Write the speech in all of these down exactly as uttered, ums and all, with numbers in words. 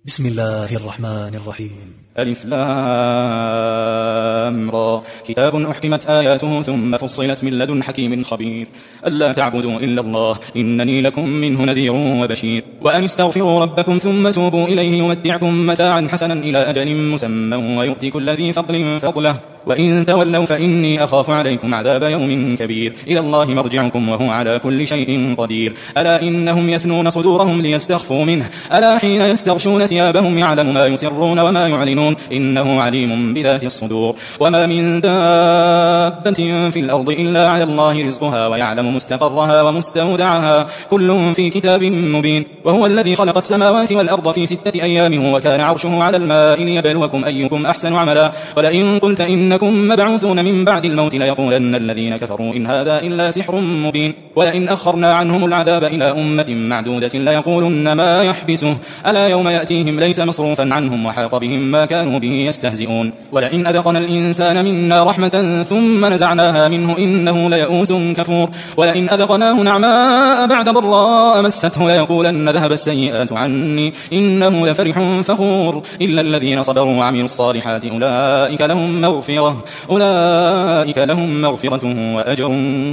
بسم الله الرحمن الرحيم. ألف لام را كتاب أحكمت آياته ثم فصلت من لدن حكيم خبير ألا تعبدوا إلا الله إنني لكم منه نذير وبشير وأن استغفروا ربكم ثم توبوا إليه يمتعكم متاعا حسنا إلى أجل مسمى ويؤتي كل ذي فضل فضله وإن تولوا فإني أخاف عليكم عذاب يوم كبير إلى الله مرجعكم وهو على كل شيء قدير ألا إنهم يثنون صدورهم ليستخفوا منه ألا حين يستغشون ثيابهم يعلم ما يسرون وما يعلنون إنه عليم بذات الصدور وما من دابة في الأرض إلا على الله رزقها ويعلم مستقرها ومستودعها كل في كتاب مبين وهو الذي خلق السماوات والأرض في ستة أيام وكان عرشه على الماء ليبلوكم أيكم أحسن عملا ولئن قلت إنكم مبعوثون من بعد الموت ليقولن الذين كفروا إن هذا إلا سحر مبين ولئن أخرنا عنهم العذاب إلى أمة معدودة ليقولن ما يحبسه ألا يوم يأتيهم ليس مصروفا عنهم وحاق بهم ما كانوا به يستهزئون ولئن أذقنا الإنسان منا رحمة ثم نزعناها منه إنه ليئوس كفور ولئن أذقناه نعماء بعد ضراء مسته ليقولن ذهب السيئات عني إنه لفرح فخور إلا الذين صبروا وعملوا الصالحات أولئك لهم مغفرة أولئك لهم مغفرة وأجر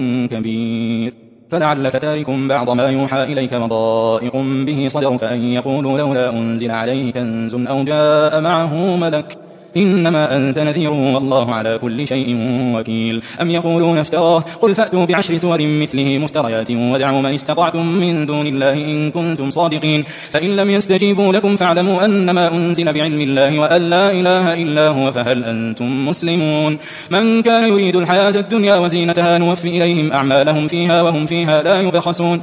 كبير فلعلك تارك بعض ما يوحى إليك وضائق به صدرك أن يقولوا لولا أنزل عليه كنز أو جاء معه ملك إنما أنت نذير والله على كل شيء وكيل أم يقولون افتراه قل فأتوا بعشر سور مثله مفتريات وادعوا من استطعتم من دون الله إن كنتم صادقين فإن لم يستجيبوا لكم فاعلموا أنما أنزل بعلم الله وأن لا إله إلا هو فهل أنتم مسلمون من كان يريد الحياة الدنيا وزينتها نوفي إليهم أعمالهم فيها وهم فيها لا يبخسون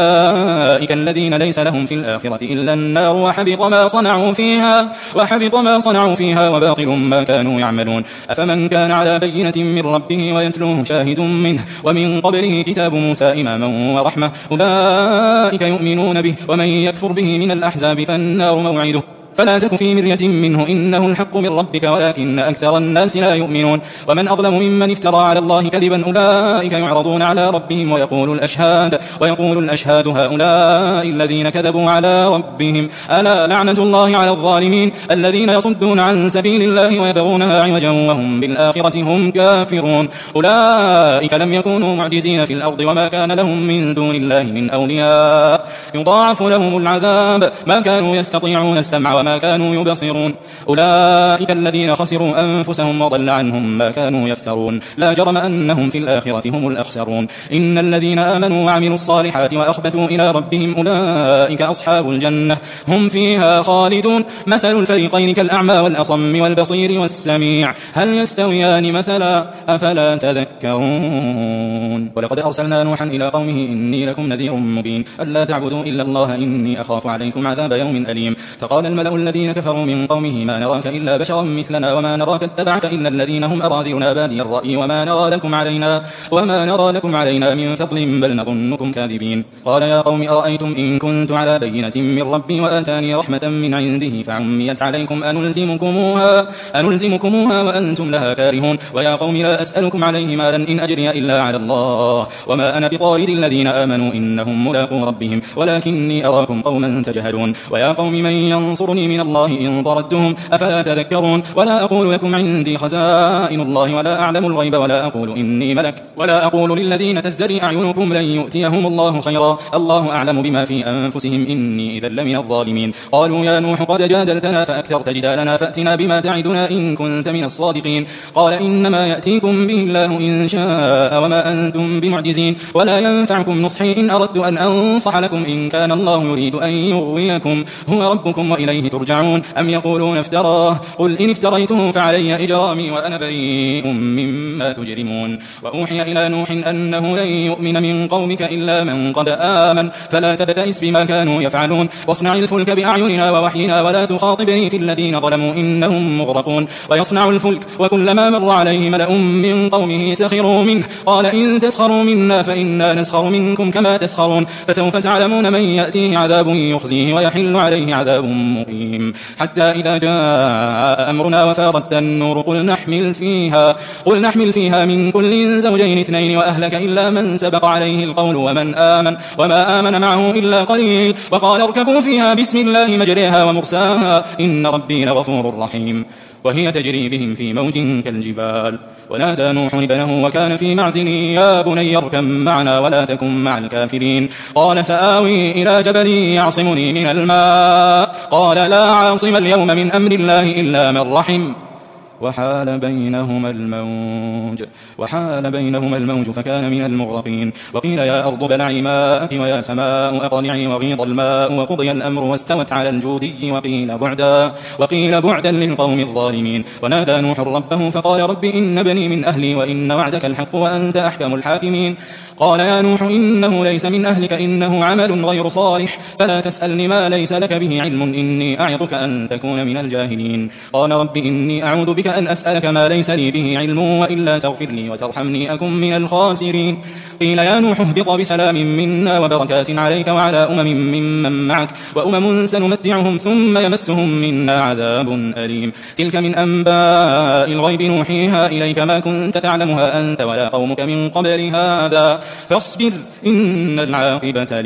أولئك الذين ليس لهم في الآخرة إلا النار وحبط ما صنعوا فيها وحبط ما صنعوا فيها وباطل ما كانوا يعملون أفمن كان على بينة من ربه ويتلوه شاهد منه ومن قبله كتاب موسى إماما ورحمة أولئك يؤمنون به ومن يكفر به من الأحزاب فالنار موعده فلا تك في مرية منه إنه الحق من ربك ولكن أكثر الناس لا يؤمنون ومن أظلم ممن افترى على الله كذبا أولئك يعرضون على ربهم ويقول الأشهاد ويقول الأشهاد هؤلاء الذين كذبوا على ربهم ألا لعنة الله على الظالمين الذين يصدون عن سبيل الله ويبغونها عوجا وهم بالآخرة هم كافرون أولئك لم يكونوا معجزين في الأرض وما كان لهم من دون الله من أولياء يضاعف لهم العذاب ما كانوا يستطيعون السمع وما كانوا يبصرون أولئك الذين خسروا أنفسهم وضل عنهم ما كانوا يفترون لا جرم أنهم في الآخرة هم الأخسرون إن الذين آمنوا وعملوا الصالحات وأخبتوا إلى ربهم أولئك أصحاب الجنة هم فيها خالدون مثل الفريقين كالأعمى والأصم والبصير والسميع هل يستويان مثلا أفلا تذكرون ولقد أرسلنا نوحا إلى قومه إني لكم نذير مبين ألا تعبدوا إلا الله إني أخاف عليكم عذاب يوم أليم فقال الملأ الذين كفروا من قومه ما نراك إلا بشرا مثلنا وما نراك اتبعك إلا الذين هم أراذلنا بادي الرأي وما نرى لكم علينا وما نرى لكم علينا من فضل بل نظنكم كاذبين قال يا قوم أرأيتم إن كنت على بينة من ربي وآتاني رحمة من عنده فعميت عليكم أنلزمكموها أنلزمكموها وأنتم لها كارهون ويا قوم لا أسألكم عليه مالا إن أجري إلا على الله وما أنا بطارد الذين آمنوا إنهم ملاقو ربهم ولكني أراكم قوما تجهلون ويا قوم من ينصرني من الله إن طردتهم أفلا تذكرون ولا أقول لكم عندي خزائن الله ولا أعلم الغيب ولا أقول إني ملك ولا أقول للذين تزدري أعينكم لن يؤتيهم الله خيرا الله أعلم بما في أنفسهم إني إذا لمن الظالمين قالوا يا نوح قد جادلتنا فأكثرت جدالنا فأتنا بما تعدنا إن كنت من الصادقين قال إنما يأتيكم به الله إن شاء وما أنتم بمعجزين ولا ينفعكم نصحي إن أردت أن أنصح لكم إن كان الله يريد أن يغويكم هو ربكم وإليه ترجعون أم يقولون افتراه قل إن افتريته فعلي إجرامي وأنا بريء مما تجرمون وأوحي إلى نوح أنه لن يؤمن من قومك إلا من قد آمن فلا تبتئس بما كانوا يفعلون واصنع الفلك بأعيننا ووحينا ولا تخاطبني في الذين ظلموا إنهم مغرقون ويصنع الفلك وكلما مر عليه ملأ من قومه سخروا منه قال إن تسخروا منا فإنا نسخر منكم كما تسخرون فسوف تعلمون من يأتيه عذاب يخزيه ويحل عليه عذاب مقيم الرحيم حتى إذا جاء أمرنا وفارت النور قل نحمل فيها قل نحمل فيها من كل زوجين اثنين وأهلك إلا من سبق عليه القول ومن آمن وما آمن معه إلا قليل وقال اركبوا فيها بسم الله مجريها ومرساها إن ربي لغفور رحيم وهي تجري بهم في موج كالجبال ونادى نوح ابنه وكان في معزل يا بني اركب معنا ولا تكن مع الكافرين قال سآوي إلى جبل يعصمني من الماء قال لا عاصم اليوم من أمر الله إلا من رحم وحال بينهما الموج وحال بينهما الموج فكان من المغرقين وقيل يا أرض بلعي ماءك ويا سماء أقلعي وغيض الماء وقضي الأمر واستوت على الجودي وقيل بعدا وقيل بعدا للقوم الظالمين ونادى نوح ربه فقال رب إن بني من أهلي وإن وعدك الحق وأنت أحكم الحاكمين قال يا نوح إنه ليس من أهلك إنه عمل غير صالح فلا تسألني ما ليس لك به علم إني أعظك أن تكون من الجاهلين قال رب إني أعوذ بك أن أسألك ما ليس لي به علم وإلا تغفر لي وترحمني أكن من الخاسرين قيل يا نوح اهبط بسلام منا وبركات عليك وعلى أمم ممن معك وأمم سنمتعهم ثم يمسهم منا عذاب أليم تلك من أنباء الغيب نوحيها إليك ما كنت تعلمها أنت ولا قومك من قبل هذا فاصبر إن العاقبة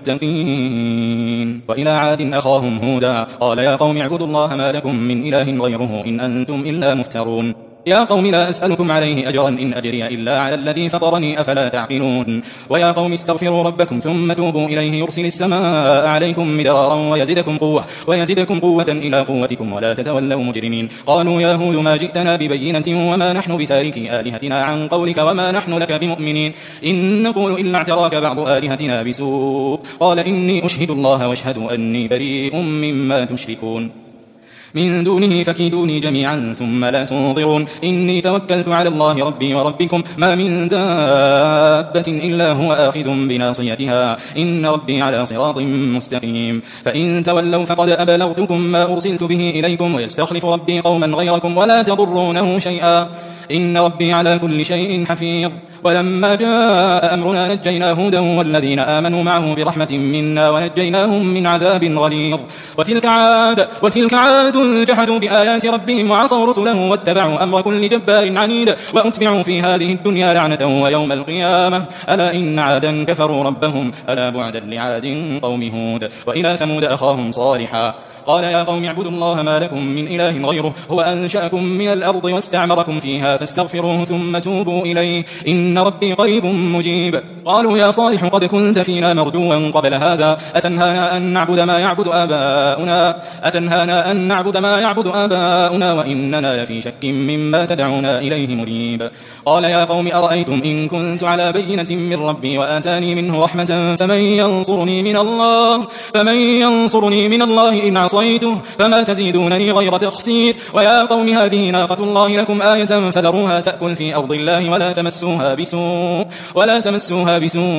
للمتقين وإلى عاد أخاهم هودا قال يا قوم اعبدوا الله ما لكم من إله غيره إن أنتم إلا مفترون يا قوم لا أسألكم عليه أجرا إن أجري إلا على الذي فطرني أفلا تعقلون ويا قوم استغفروا ربكم ثم توبوا إليه يرسل السماء عليكم مدرارا ويزدكم قوة ويزدكم قوة إلى قوتكم ولا تتولوا مجرمين قالوا يا هود ما جئتنا ببينة وما نحن بتاركي آلهتنا عن قولك وما نحن لك بمؤمنين إن نقول إلا اعتراك بعض آلهتنا بسوء قال إني أشهد الله واشهد أني بريء مما تشركون من دونه فكيدوني جميعا ثم لا تنظرون إني توكلت على الله ربي وربكم ما من دابة إلا هو آخذ بناصيتها إن ربي على صراط مستقيم فإن تولوا فقد أبلغتكم ما أرسلت به إليكم ويستخلف ربي قوما غيركم ولا تضرونه شيئا إن ربي على كل شيء حفيظ ولما جاء أمرنا نجينا هودا والذين آمنوا معه برحمة منا ونجيناهم من عذاب غليظ وتلك عاد وتلك عاد جحدوا بآيات ربهم وعصوا رسله واتبعوا أمر كل جبار عنيد وأتبعوا في هذه الدنيا لعنة ويوم القيامة ألا إن عادا كفروا ربهم ألا بعدا لعاد قوم هود وإلى ثمود أخاهم صالحا قال يا قوم اعبدوا الله ما لكم من إله غيره هو أنشأكم من الأرض واستعمركم فيها فاستغفروه ثم توبوا إليه إن ربي قريب مجيب قالوا يا صالح قد كنت فينا مرجوا قبل هذا أتنهانا أن نعبد ما يعبد آباؤنا أتنهانا أن نعبد ما يعبد آباؤنا وإننا لفي شك مما تدعونا إليه مريب قال يا قوم أرأيتم إن كنت على بينة من ربي وآتاني منه رحمة فمن ينصرني من الله فمن ينصرني من الله إن عصيته فما تزيدونني غير تخسير ويا قوم هذه ناقة الله لكم آية فذروها تأكل في أرض الله ولا تمسوها بسوء ولا تمسوها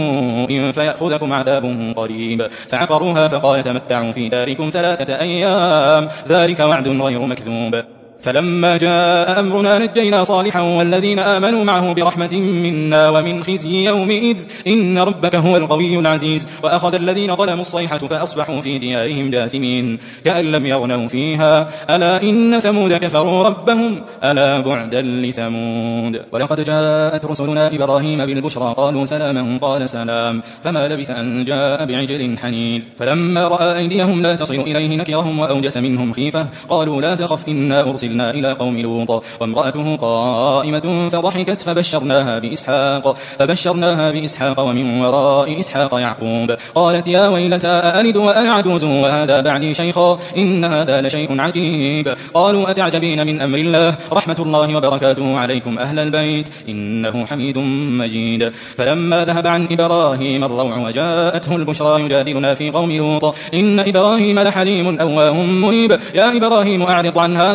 بسوء فيأخذكم عذاب قريب فعقروها فقال تمتعوا في داركم ثلاثة أيام ذلك وعد غير مكذوب فلما جاء أمرنا نجينا صالحا والذين آمنوا معه برحمة منا ومن خزي يومئذ إن ربك هو القوي العزيز وأخذ الذين ظلموا الصيحة فأصبحوا في ديارهم جاثمين كأن لم يغنوا فيها ألا إن ثمود كفروا ربهم ألا بعدا لثمود ولقد جاءت رسلنا إبراهيم بالبشرى قالوا سلاما قال سلام فما لبث أن جاء بعجل حنين فلما رأى أيديهم لا تصل إليه نكرهم وأوجس منهم خيفة قالوا لا تخف إنا أرسل إلى قوم لوط وامرأته قائمة فضحكت فبشرناها بإسحاق فبشرناها بإسحاق ومن وراء إسحاق يعقوب قالت يا ويلتى أألد وأنا عجوز وهذا بعدي شيخا إن هذا لشيء عجيب قالوا أتعجبين من أمر الله رحمة الله وبركاته عليكم أهل البيت إنه حميد مجيد فلما ذهب عن إبراهيم الروع وجاءته البشرى يجادلنا في قوم لوط إن إبراهيم لحليم أواه منيب يا إبراهيم أعرض عن هذا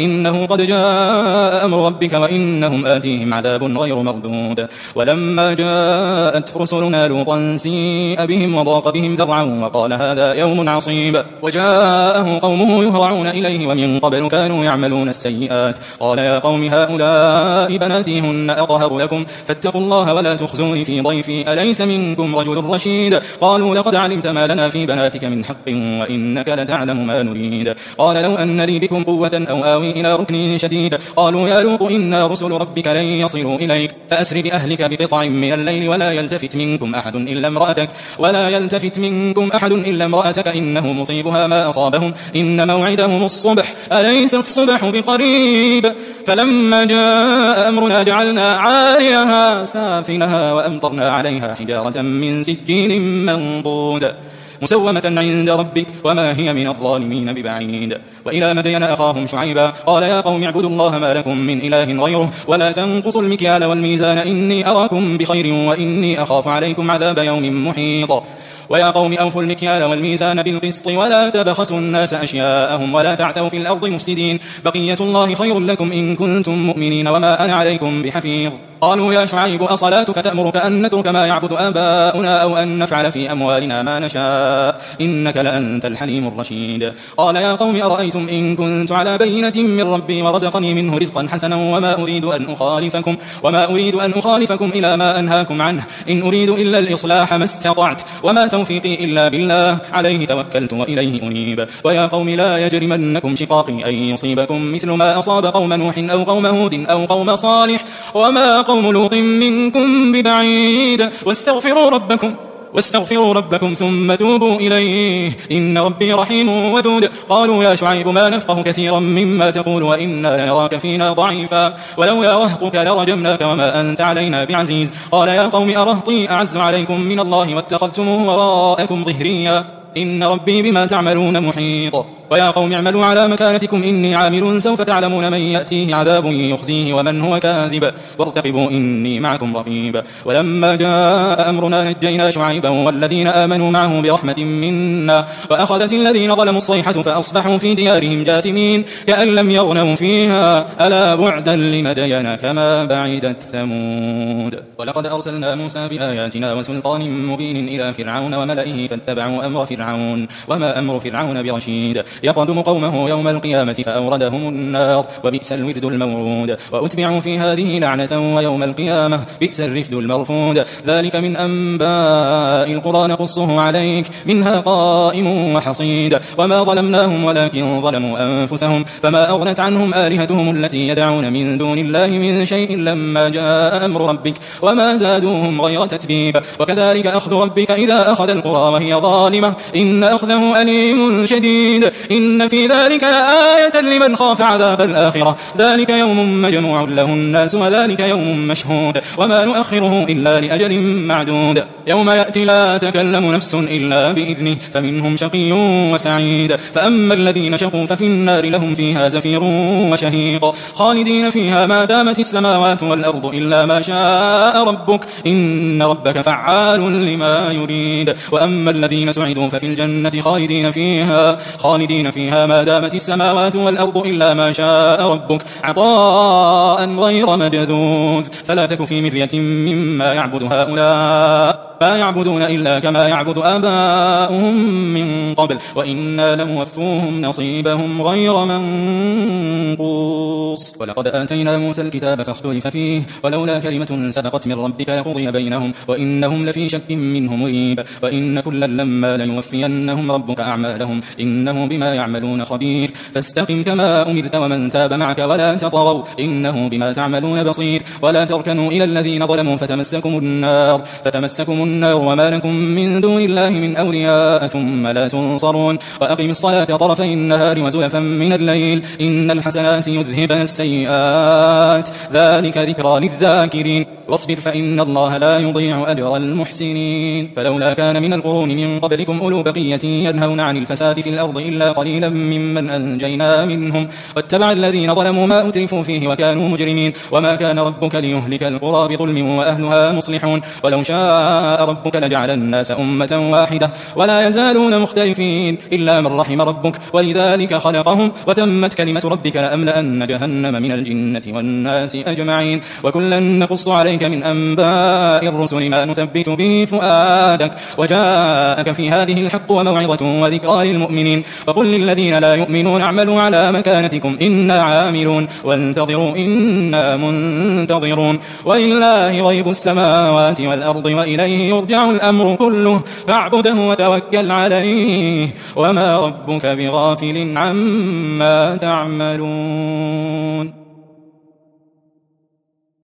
إنه قد جاء أمر ربك وإنهم آتيهم عذاب غير مردود. ولما جاءت رسلنا لوطا سيء بهم وضاق بهم ذرعا وقال هذا يوم عصيب وجاءه قومه يهرعون إليه ومن قبل كانوا يعملون السيئات قال يا قوم هؤلاء بناتي هن أطهر لكم فاتقوا الله ولا تخزوني في ضيفي أليس منكم رجل رشيد قالوا لقد علمت ما لنا في بناتك من حق وإنك لتعلم ما نريد قال لو أن لي بكم قوة أو آوي إلى ركن شديد قالوا يا لوط إنا رسل ربك لن يصلوا إليك فأسر بأهلك بقطع من الليل ولا يلتفت منكم أحد إلا امرأتك ولا يلتفت منكم أحد إلا امرأتك إنه مصيبها ما أصابهم إن موعدهم الصبح أليس الصبح بقريب فلما جاء أمرنا جعلنا عاليها سافلها وأمطرنا عليها حجارة من سجيل منضود مسومة عند ربك وما هي من الظالمين ببعيد. وإلى مدين أخاهم شعيبا قال يا قوم اعبدوا الله ما لكم من إله غيره ولا تنقصوا المكيال والميزان إني أراكم بخير وإني أخاف عليكم عذاب يوم محيط. ويا قوم أوفوا المكيال والميزان بالقسط ولا تبخسوا الناس أشياءهم ولا تعثوا في الأرض مفسدين بقية الله خير لكم إن كنتم مؤمنين وما أنا عليكم بحفيظ. قالوا يا شعيب أصلاتك تأمرك أن نترك ما يعبد آباؤنا أو أن نفعل في أموالنا ما نشاء إنك لأنت الحليم الرشيد. قال يا قوم أرأيتم إن كنت على بينة من ربي ورزقني منه رزقا حسنا وما أريد أن أخالفكم وما أريد أن أخالفكم إلى ما أنهاكم عنه إن أريد إلا الإصلاح ما استطعت وما توفيقي إلا بالله عليه توكلت وإليه أنيب. ويا قوم لا يجرمنكم شقاقي أن يصيبكم مثل ما أصاب قوم نوح أو قوم هود أو قوم صالح وما قوم لوط منكم ببعيد واستغفروا ربكم واستغفروا ربكم ثم توبوا إليه إن ربي رحيم ودود. قالوا يا شعيب ما نفقه كثيرا مما تقول وإنا لنراك فينا ضعيفا ولولا رهطك لرجمناك وما أنت علينا بعزيز. قال يا قوم أرهطي أعز عليكم من الله واتخذتموه وراءكم ظهريا إن ربي بما تعملون محيط. ويا قوم اعملوا على مكانتكم إني عامل سوف تعلمون من يأتيه عذاب يخزيه ومن هو كاذب وارتقبوا إني معكم رقيب. ولما جاء أمرنا نجينا شعيبا والذين آمنوا معه برحمة منا وأخذت الذين ظلموا الصيحة فأصبحوا في ديارهم جاثمين كأن لم يغنوا فيها ألا بعدا لمدين كما بعدت ثمود. ولقد أرسلنا موسى بآياتنا وسلطان مبين إلى فرعون وملئه فاتبعوا أمر فرعون وما أمر فرعون برشيد يقدم قومه يوم القيامة فأوردهم النار وبئس الورد المورود وأتبعوا في هذه لعنة ويوم القيامة بئس الرفد المرفود. ذلك من أنباء القرى نقصه عليك منها قائم وحصيد وما ظلمناهم ولكن ظلموا أنفسهم فما أغنت عنهم آلهتهم التي يدعون من دون الله من شيء لما جاء أمر ربك وما زادوهم غير تتبيب. وكذلك أخذ ربك إذا أخذ القرى وهي ظالمة إن أخذه أليم شديد إن في ذلك لآية لمن خاف عذاب الآخرة ذلك يوم مجموع له الناس وذلك يوم مشهود وما نؤخره إلا لأجل معدود. يوم يأتي لا تكلم نفس إلا بإذنه فمنهم شقي وسعيد فأما الذين شقوا ففي النار لهم فيها زفير وشهيق خالدين فيها ما دامت السماوات والأرض إلا ما شاء ربك إن ربك فعال لما يريد. وأما الذين سعدوا ففي الجنة خالدين فيها خالدين فيها ما دامت السماوات والأرض إلا ما شاء ربك عطاء غير مجذوذ فلا تك في مرية مما يعبد هؤلاء ما يعبدون إلا كما يعبد آباؤهم من قبل وإنا لموفوهم نصيبهم غير منقوص. ولقد آتينا موسى الكتاب فاختلف فيه ولولا كلمة سبقت من ربك لقضي بينهم وإنهم لفي شك منه مريب. وإن كلا لما ليوفينهم ربك أعمالهم إنه بما يعملون خبير فاستقم كما أمرت ومن تاب معك ولا تطغوا إنه بما تعملون بصير. ولا تركنوا إلى الذين ظلموا فتمسكم النار فتمسكم النار وما لكم من دون الله من أولياء ثم لا تنصرون. وأقم الصلاة طرفي النهار وزلفا من الليل إن الحسنات يذهبن السيئات ذلك ذكرى للذاكرين واصبر فإن الله لا يضيع أجر المحسنين. فلولا كان من القرون من قبلكم أولو بقية ينهون عن الفساد في الأرض إلا قليلا ممن أنجينا منهم واتبع الذين ظلموا ما أترفوا فيه وكانوا مجرمين. وما كان ربك ليهلك القرى بظلم وأهلها مصلحون ولو شاء شاء ربك لجعل الناس أمة واحدة ولا يزالون مختلفين إلا من رحم ربك ولذلك خلقهم وتمت كلمة ربك لأملأن جهنم من الجنة والناس أجمعين وكلا نقص عليك من أنباء الرسل ما نثبت به فؤادك وجاءك في هذه الحق وموعظة وذكرى للمؤمنين وقل للذين لا يؤمنون اعملوا على مكانتكم إنا عاملون وانتظروا إنا منتظرون ولله غيب السماوات والأرض وإليه يرجع الأمر كله فاعبده وتوكل عليه وما ربك بغافل عما تعملون.